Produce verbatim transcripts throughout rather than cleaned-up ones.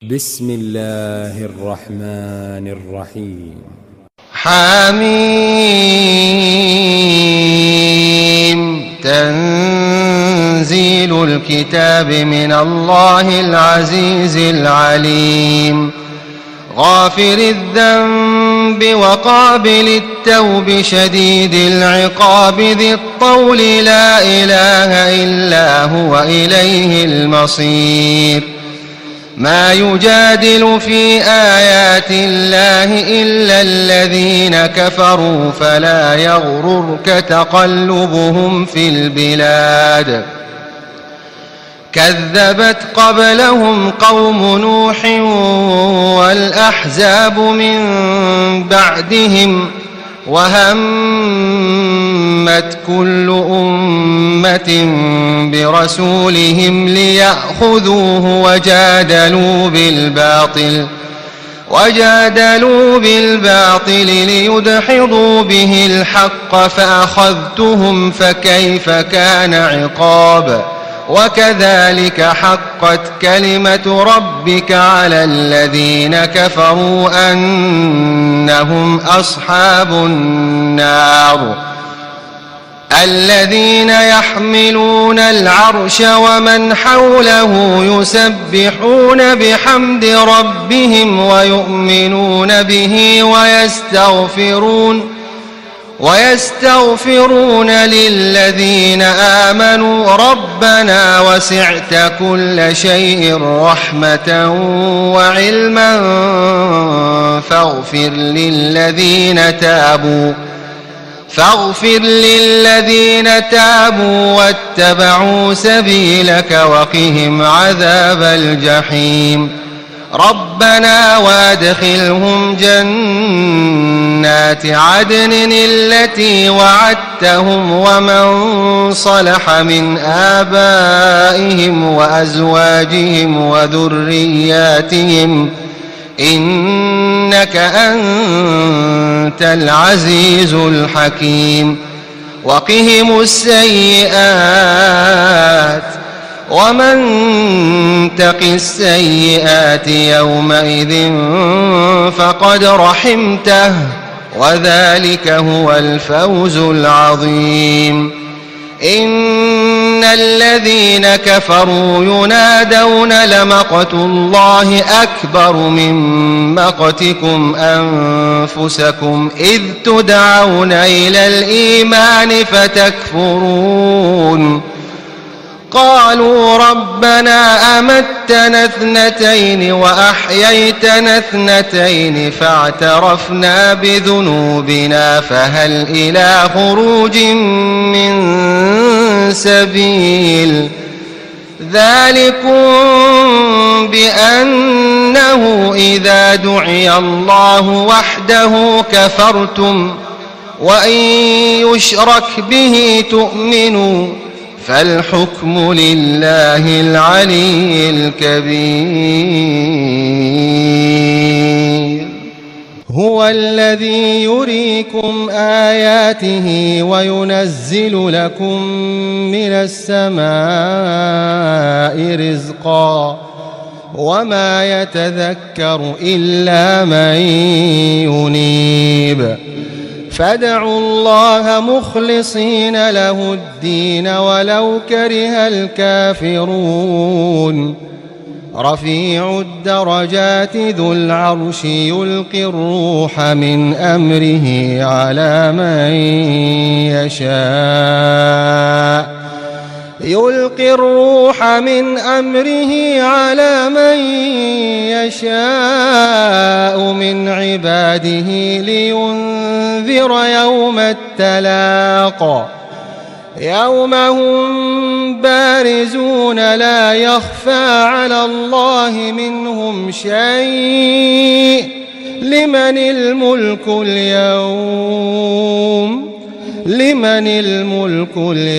بسم الله الرحمن الرحيم. حميم. تنزيل الكتاب من الله العزيز العليم. غافر الذنب وقابل التوب شديد العقاب ذي الطول لا إله إلا هو إليه المصير. ما يجادل في آيات الله إلا الذين كفروا فلا يغررك تقلبهم في البلاد. كذبت قبلهم قوم نوح والأحزاب من بعدهم وهمت كل أمة برسولهم ليأخذوه وجادلوا بالباطل وجادلوا بالباطل ليدحضوا به الحق فأخذتهم فكيف كان عقاب. وكذلك حقت كلمة ربك على الذين كفروا أنهم أصحاب النار. الذين يحملون العرش ومن حوله يسبحون بحمد ربهم ويؤمنون به ويستغفرون ويستغفرون للذين آمنوا ربنا وسعت كل شيء رحمة وعلما فاغفر للذين تابوا فاغفر للذين تابوا واتبعوا سبيلك وقهم عذاب الجحيم. ربنا وادخلهم جنات عدن التي وعدتهم ومن صلح من آبائهم وأزواجهم وذرياتهم إنك أنت العزيز الحكيم. وقهم السيئات ومن تق السيئات يومئذ فقد رحمته وذلك هو الفوز العظيم. إن الذين كفروا ينادون لمقت الله أكبر من مقتكم أنفسكم إذ تدعون إلى الإيمان فتكفرون. قالوا ربنا أمتنا اثنتين وأحييتنا اثنتين فاعترفنا بذنوبنا فهل إلى خروج من سبيل. ذلكم بأنه إذا دعي الله وحده كفرتم وإن يشرك به تؤمنوا فالحكم لله العلي الكبير. هو الذي يريكم آياته وينزل لكم من السماء رزقا وما يتذكر إلا من ينيب. فادعوا الله مخلصين له الدين ولو كره الكافرون. رفيع الدرجات ذو العرش يلقي الروح من أمره على من يشاء يلقي الروح من أمره على من يشاء من عباده لينذر يوم التلاق يوم هم بارزون لا يخفى على الله منهم شيء. لمن الملك اليوم لمن الملك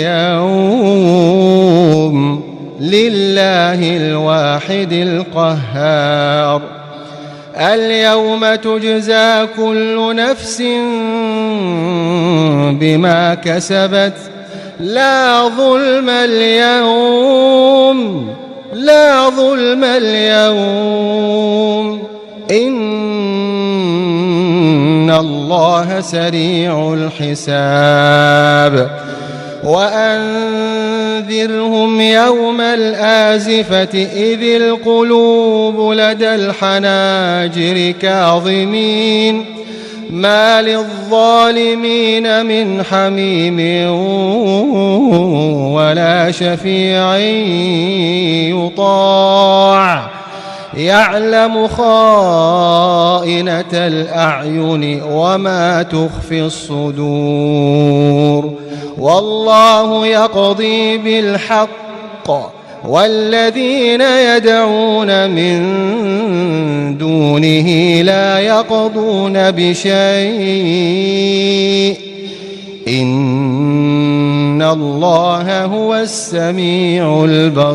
اليوم لله الواحد القهار. اليوم تجزى كل نفس بما كسبت لا ظلم اليوم لا ظلم اليوم إن الله سريع الحساب وأنذرهم يوم الآزفة إذ القلوب لدى الحناجر كاظمين ما للظالمين من حميم ولا شفيع يطاع يعلم خائنة الأعين وما تخفي الصدور والله يقضي بالحق والذين يدعون من دونه لا يقضون بشيء إن الله هو السميع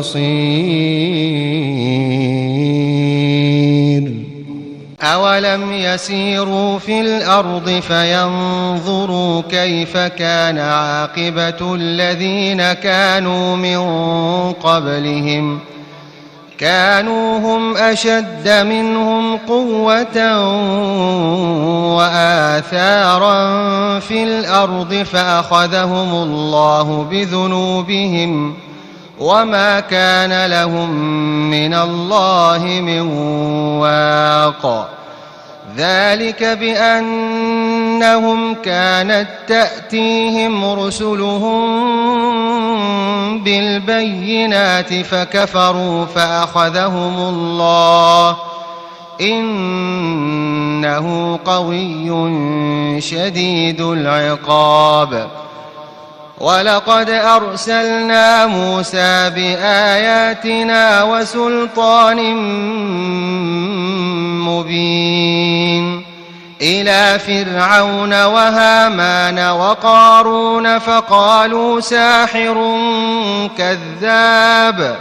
البصير أولم يسيروا في الأرض فينظروا كيف كان عاقبة الذين كانوا من قبلهم كانوا هم أشد منهم قوة وآثارا في الأرض فأخذهم الله بذنوبهم وما كان لهم من الله من واق ذلك بأنهم كانت تأتيهم رسلهم بالبينات فكفروا فأخذهم الله إنه قوي شديد العقاب ولقد أرسلنا موسى بآياتنا وسلطان مبين إلى فرعون وهامان وقارون فقالوا ساحر كذاب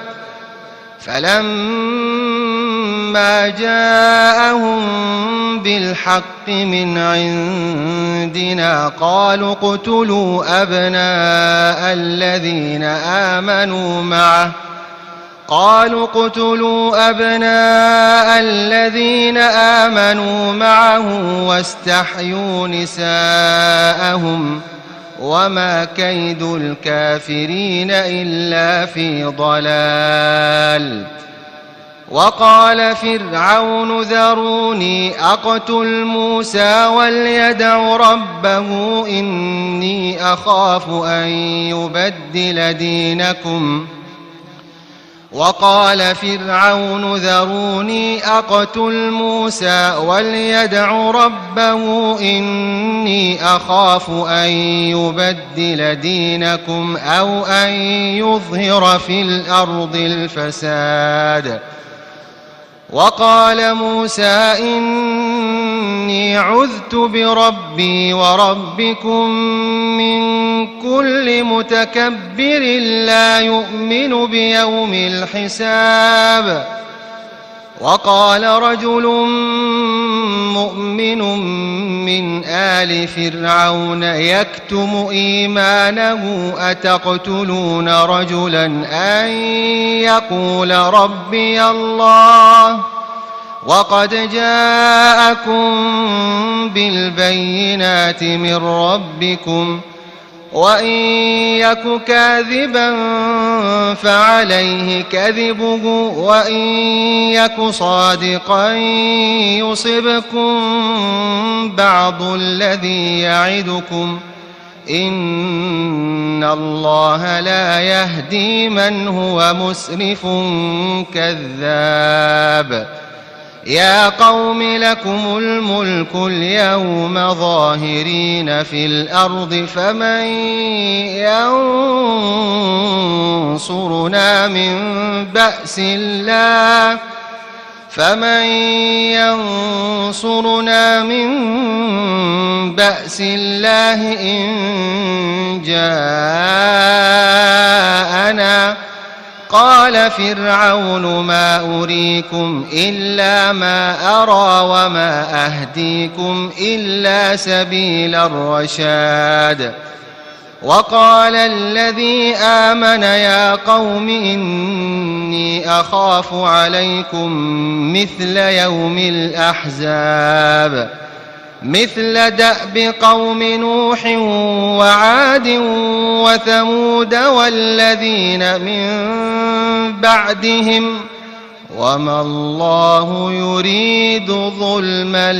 فلما جاءهم بالحق من عندنا قالوا اقتلوا أبناء الذين آمنوا معه قالوا اقتلوا أبناء الذين آمنوا معه واستحيوا نساءهم وما كيد الكافرين إلا في ضلال وقال فرعون ذروني أقتل موسى وليدع ربه إني أخاف أن يبدل دينكم وقال فرعون ذروني أقتل موسى وليدع ربه إني أخاف أن يبدل دينكم أو أن يظهر في الأرض الفساد وقال موسى إني عذت بربي وربكم من كل متكبر لا يؤمن بيوم الحساب وقال رجل مؤمن من آل فرعون يكتم إيمانه أتقتلون رجلا أن يقول ربي الله وقد جاءكم بالبينات من ربكم وإن يك كاذبا فعليه كذبه وإن يك صادقا يصبكم بعض الذي يعدكم إن الله لا يهدي من هو مسرف كذاب يا قوم لكم الملك اليوم ظاهرين في الأرض فمن ينصرنا من بأس الله فمن ينصرنا من بأس الله إن جاءنا قال فرعون ما أريكم إلا ما أرى وما أهديكم إلا سبيل الرشاد وقال الذي آمن يا قوم إني أخاف عليكم مثل يوم الأحزاب مثل دأب قوم نوح وعاد وثمود والذين من بعدهم وما الله يريد ظلما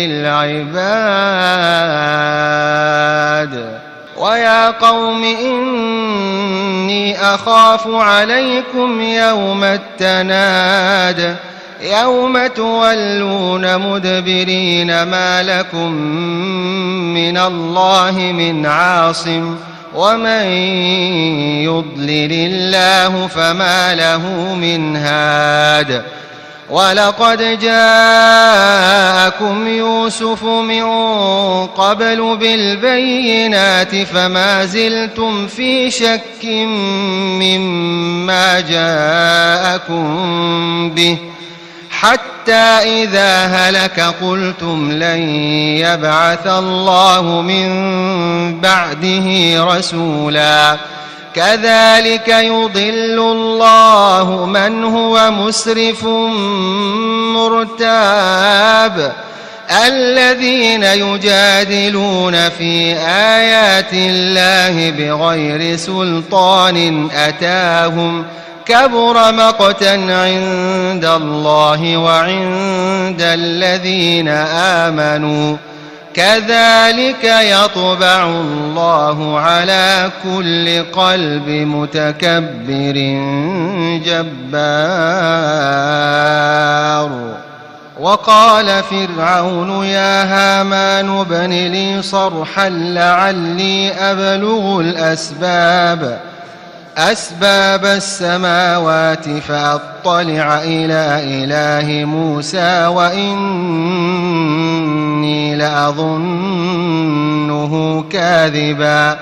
للعباد ويا قوم إني أخاف عليكم يوم التناد يوم تولون مدبرين ما لكم من الله من عاصم ومن يضلل الله فما له من هاد ولقد جاءكم يوسف من قبل بالبينات فما زلتم في شك مما جاءكم به حتى إذا هلك قلتم لن يبعث الله من بعده رسولا كذلك يضل الله من هو مسرف مرتاب الذين يجادلون في آيات الله بغير سلطان أتاهم كبر مقتا عند الله وعند الذين آمنوا كذلك يطبع الله على كل قلب متكبر جبار وقال فرعون يا هامان ابن لي صرحا لعلي أبلغ الأسباب أسباب السماوات فأطلع إلى إله موسى وإني لأظنه كاذبا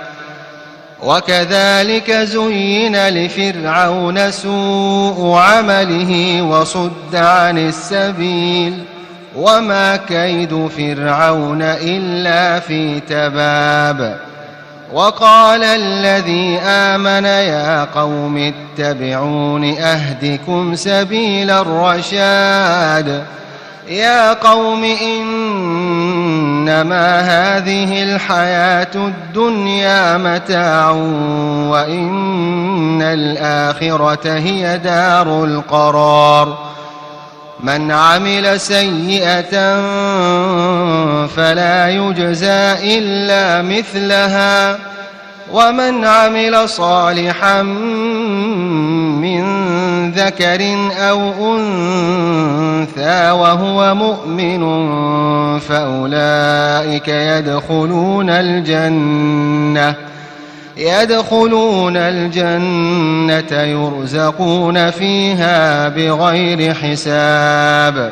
وكذلك زين لفرعون سوء عمله وصد عن السبيل وما كيد فرعون إلا في تباب وقال الذي آمن يا قوم اتبعون أهدكم سبيل الرشاد يا قوم إنما هذه الحياة الدنيا متاع وإن الآخرة هي دار القرار من عمل سيئة فلا يجزى إلا مثلها ومن عمل صالحا من ذكر أو أنثى وهو مؤمن فأولئك يدخلون الجنة يدخلون الجنة يرزقون فيها بغير حساب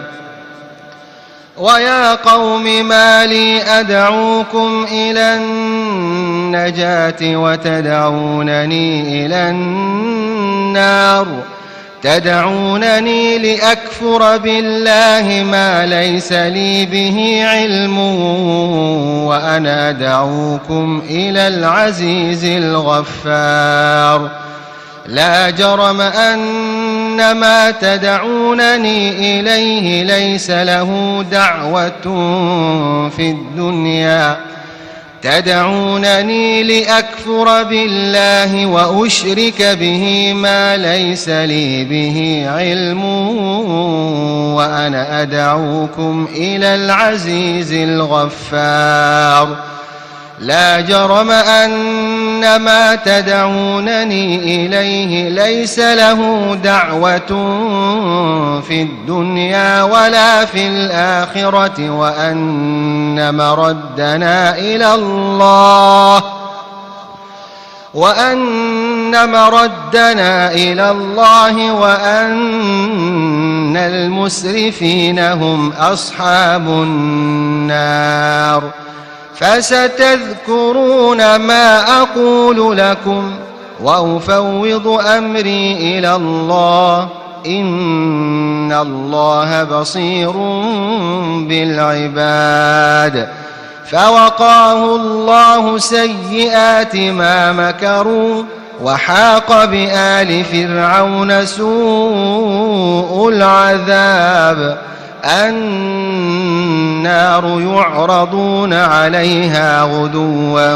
ويا قوم ما لي أدعوكم إلى النجاة وتدعونني إلى النار تدعونني لأكفر بالله ما ليس لي به علم وأنا أدعوكم إلى العزيز الغفار لا جرم أن ما تدعونني إليه ليس له دعوة في الدنيا تدعونني لأكفر بالله وأشرك به ما ليس لي به علم وأنا أدعوكم إلى العزيز الغفار لا جرم أن ما تدعونني إليه ليس له دعوة في الدنيا ولا في الآخرة وأن مردنا إلى الله وأن مردنا إلى الله وأن المسرفين هم أصحاب النار فستذكرون ما أقول لكم وأفوض أمري إلى الله إن الله بصير بالعباد فوقاه الله سيئات ما مكروا وحاق بآل فرعون سوء العذاب النار يعرضون عليها غدوا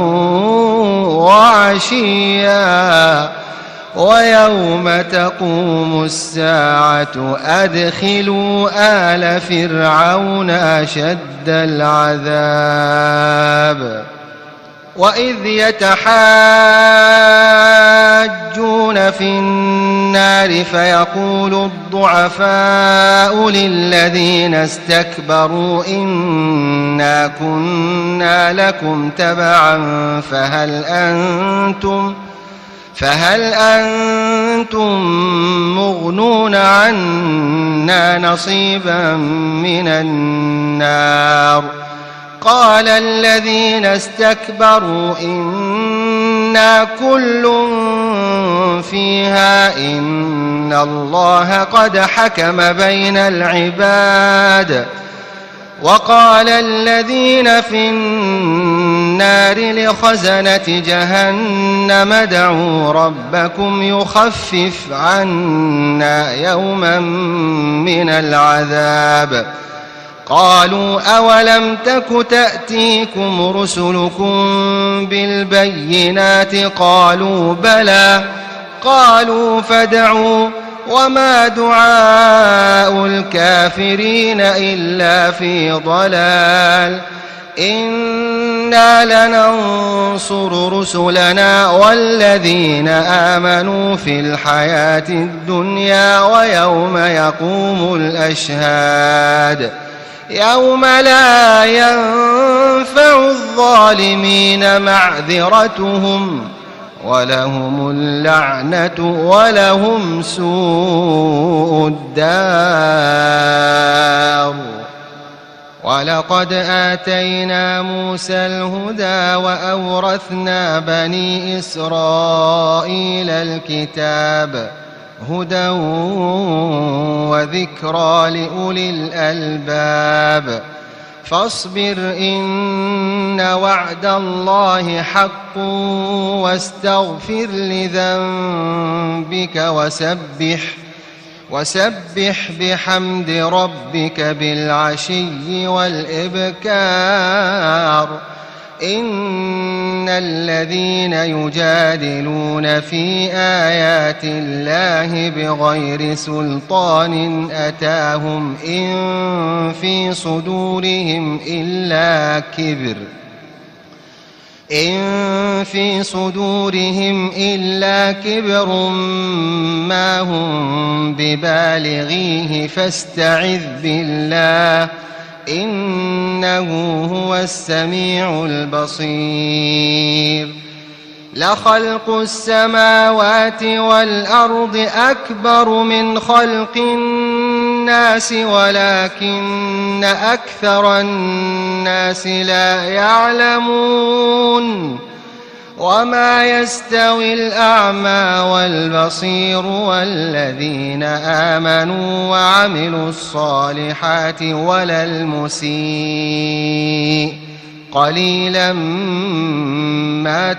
وعشيا ويوم تقوم الساعة أدخلوا آل فرعون أشد العذاب وإذ يتحاجون في النار فيقول الضعفاء للذين استكبروا إنا كنا لكم تبعا فهل أنتم فهل أنتم مغنون عنا نصيبا من النار قال الذين استكبروا إنا كل فيها إن الله قد حكم بين العباد وقال الذين في النار لخزنة جهنم ادعوا ربكم يخفف عنا يوما من العذاب قالوا أولم تك تأتيكم رسلكم بالبينات قالوا بلى قالوا فادعوا وما دعاء الكافرين إلا في ضلال إنا لننصر رسلنا والذين آمنوا في الحياة الدنيا ويوم يقوم الأشهاد يوم لا ينفع الظالمين معذرتهم ولهم اللعنة ولهم سوء الدار ولقد آتينا موسى الهدى وأورثنا بني إسرائيل الكتاب هدى وذكرى لأولي الألباب فاصبر إن وعد الله حق واستغفر لذنبك وسبح وسبح بحمد ربك بالعشي والإبكار إن الذين يجادلون في آيات الله بغير سلطان أتاهم إن في صدورهم إلا كبر إن في صدورهم إلا كبر ما هم ببالغيه فاستعذ بالله إنه هو السميع البصير لخلق السماوات والأرض أكبر من خلق الناس ولكن أكثر الناس لا يعلمون وما يستوي الأعمى والبصير والذين آمنوا وعملوا الصالحات ولا المسيء قليلا ما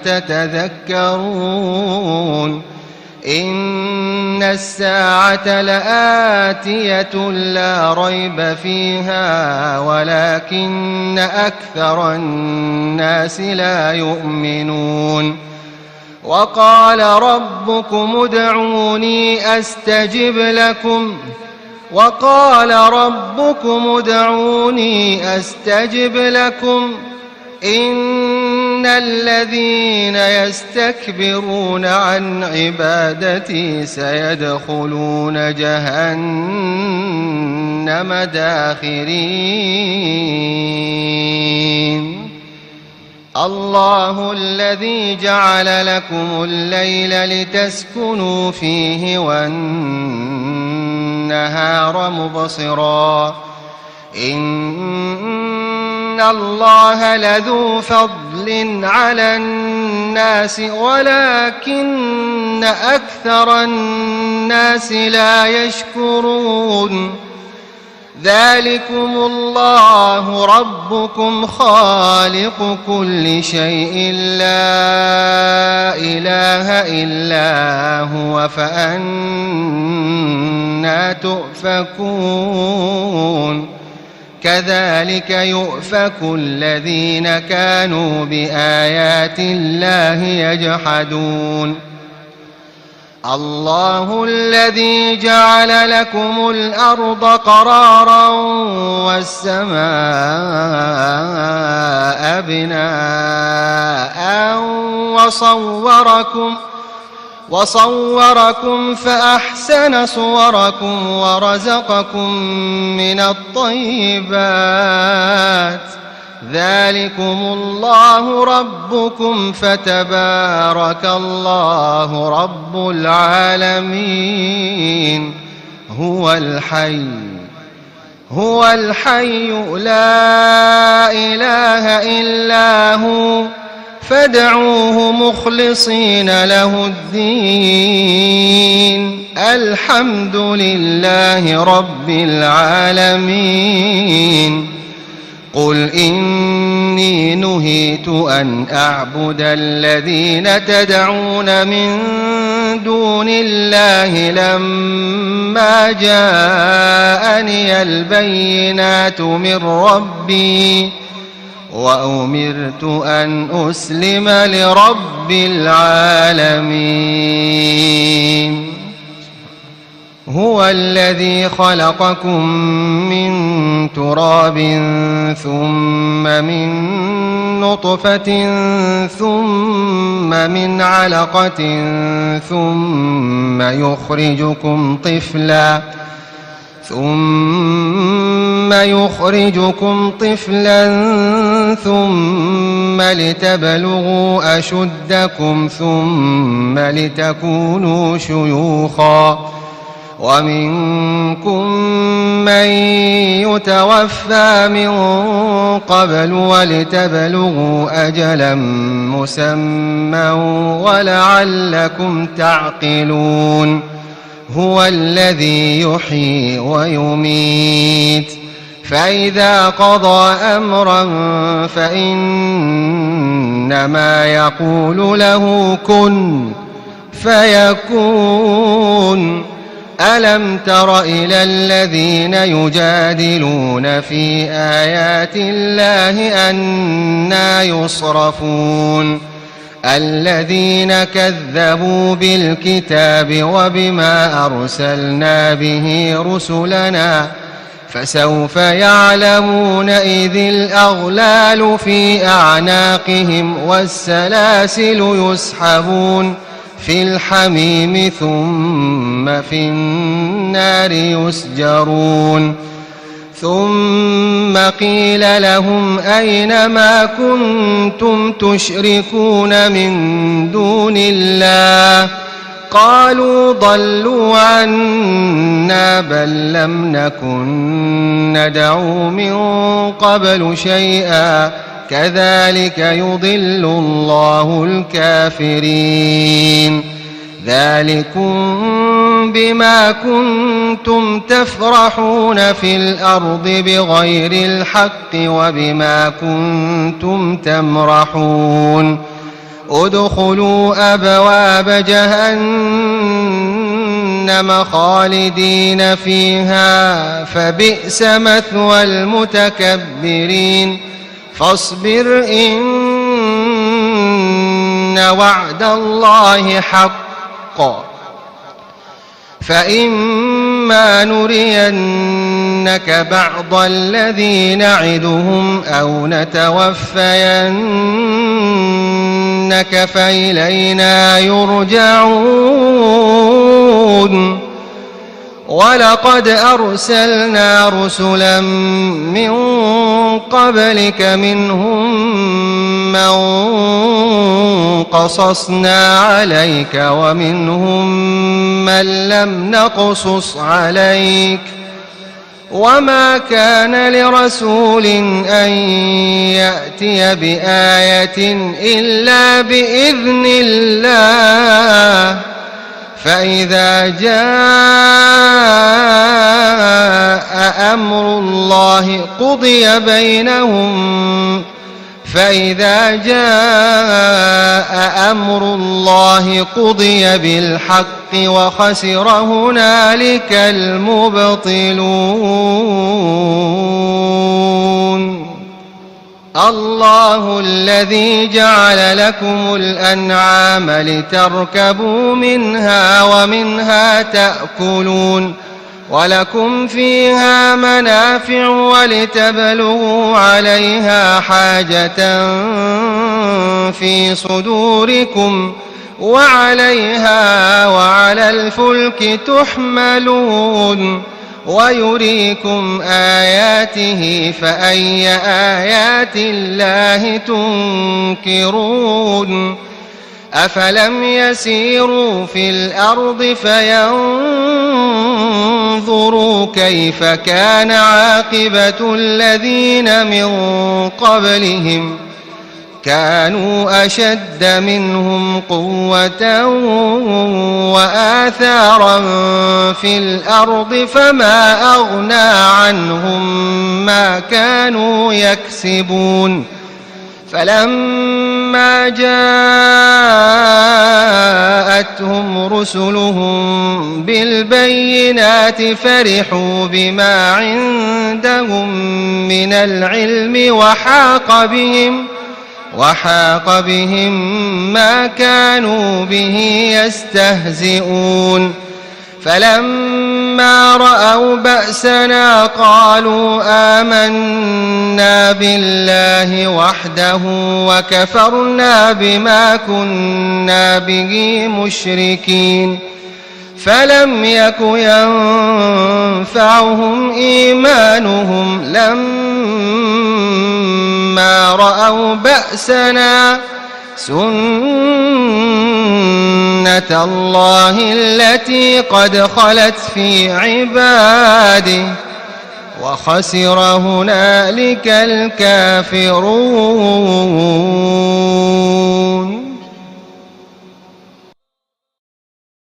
تتذكرون إن الساعة لآتية لا ريب فيها ولكن أكثر الناس لا يؤمنون وقال ربكم ادعوني أستجب لكم وقال ربكم ادعوني أستجب لكم إن الذين يستكبرون عن عبادتي سيدخلون جهنم داخرين الله الذي جعل لكم الليل لتسكنوا فيه والنهار مبصرا إن الله لذو فضل على الناس ولكن أكثر الناس لا يشكرون ذلكم الله ربكم خالق كل شيء لا إله إلا هو فأنى تؤفكون كذلك يؤفك الذين كانوا بآيات الله يجحدون الله الذي جعل لكم الأرض قرارا والسماء بناء وصوركم وصوركم فأحسن صوركم ورزقكم من الطيبات ذلكم الله ربكم فتبارك الله رب العالمين هو الحي هو الحي لا إله إلا هو فادعوه مخلصين له الدين الحمد لله رب العالمين قل إني نهيت أن أعبد الذين تدعون من دون الله لما جاءني البينات من ربي وأمرت أن أسلم لرب العالمين هو الذي خلقكم من تراب ثم من نطفة ثم من علقة ثم يخرجكم طفلا ثم يخرجكم طفلا ثم لتبلغوا أشدكم ثم لتكونوا شيوخا ومنكم من يتوفى من قبل ولتبلغوا أجلا مسمى ولعلكم تعقلون هو الذي يحيي ويميت فإذا قضى أمرا فإنما يقول له كن فيكون ألم تر إلى الذين يجادلون في آيات الله أنى يصرفون الذين كذبوا بالكتاب وبما أرسلنا به رسلنا فسوف يعلمون إذ الأغلال في أعناقهم والسلاسل يسحبون في الحميم ثم في النار يسجرون ثم قيل لهم أين ما كنتم تشركون من دون الله قالوا ضلوا عنا بل لم نكن ندعو من قبل شيئا كذلك يضل الله الكافرين ذلكم بما كنتم تفرحون في الأرض بغير الحق وبما كنتم تمرحون ادخلوا أبواب جهنم خالدين فيها فبئس مثوى المتكبرين فاصبر إن وعد الله حق فإما نرينك بعض الذي نعدهم أو نتوفينك فإلينا يرجعون ولقد أرسلنا رسلا من قبلك منهم من قصصنا عليك ومنهم من لم نقصص عليك وما كان لرسول أن يأتي بآية إلا بإذن الله فإذا جاء أمر الله قضي بينهم فإذا جاء أمر الله قضي بالحق وخسر هنالك المبطلون. الله الذي جعل لكم الأنعام لتركبوا منها ومنها تأكلون ولكم فيها منافع ولتبلغوا عليها حاجة في صدوركم وعليها وعلى الفلك تحملون ويريكم آياته فأي آيات الله تنكرون. أفلم يسيروا في الأرض فينظروا كيف كان عاقبة الذين من قبلهم كانوا أشد منهم قوة وآثارا في الأرض فما أغنى عنهم ما كانوا يكسبون. فلما جاءتهم رسلهم بالبينات فرحوا بما عندهم من العلم وحاق بهم وحاق بهم ما كانوا به يستهزئون. فلما رأوا بأسنا قالوا آمنا بالله وحده وكفرنا بما كنا به مشركين. فلم يك ينفعهم إيمانهم لما رأوا بأسنا سنة الله التي قد خلت في عباده وخسر هنالك الكافرون.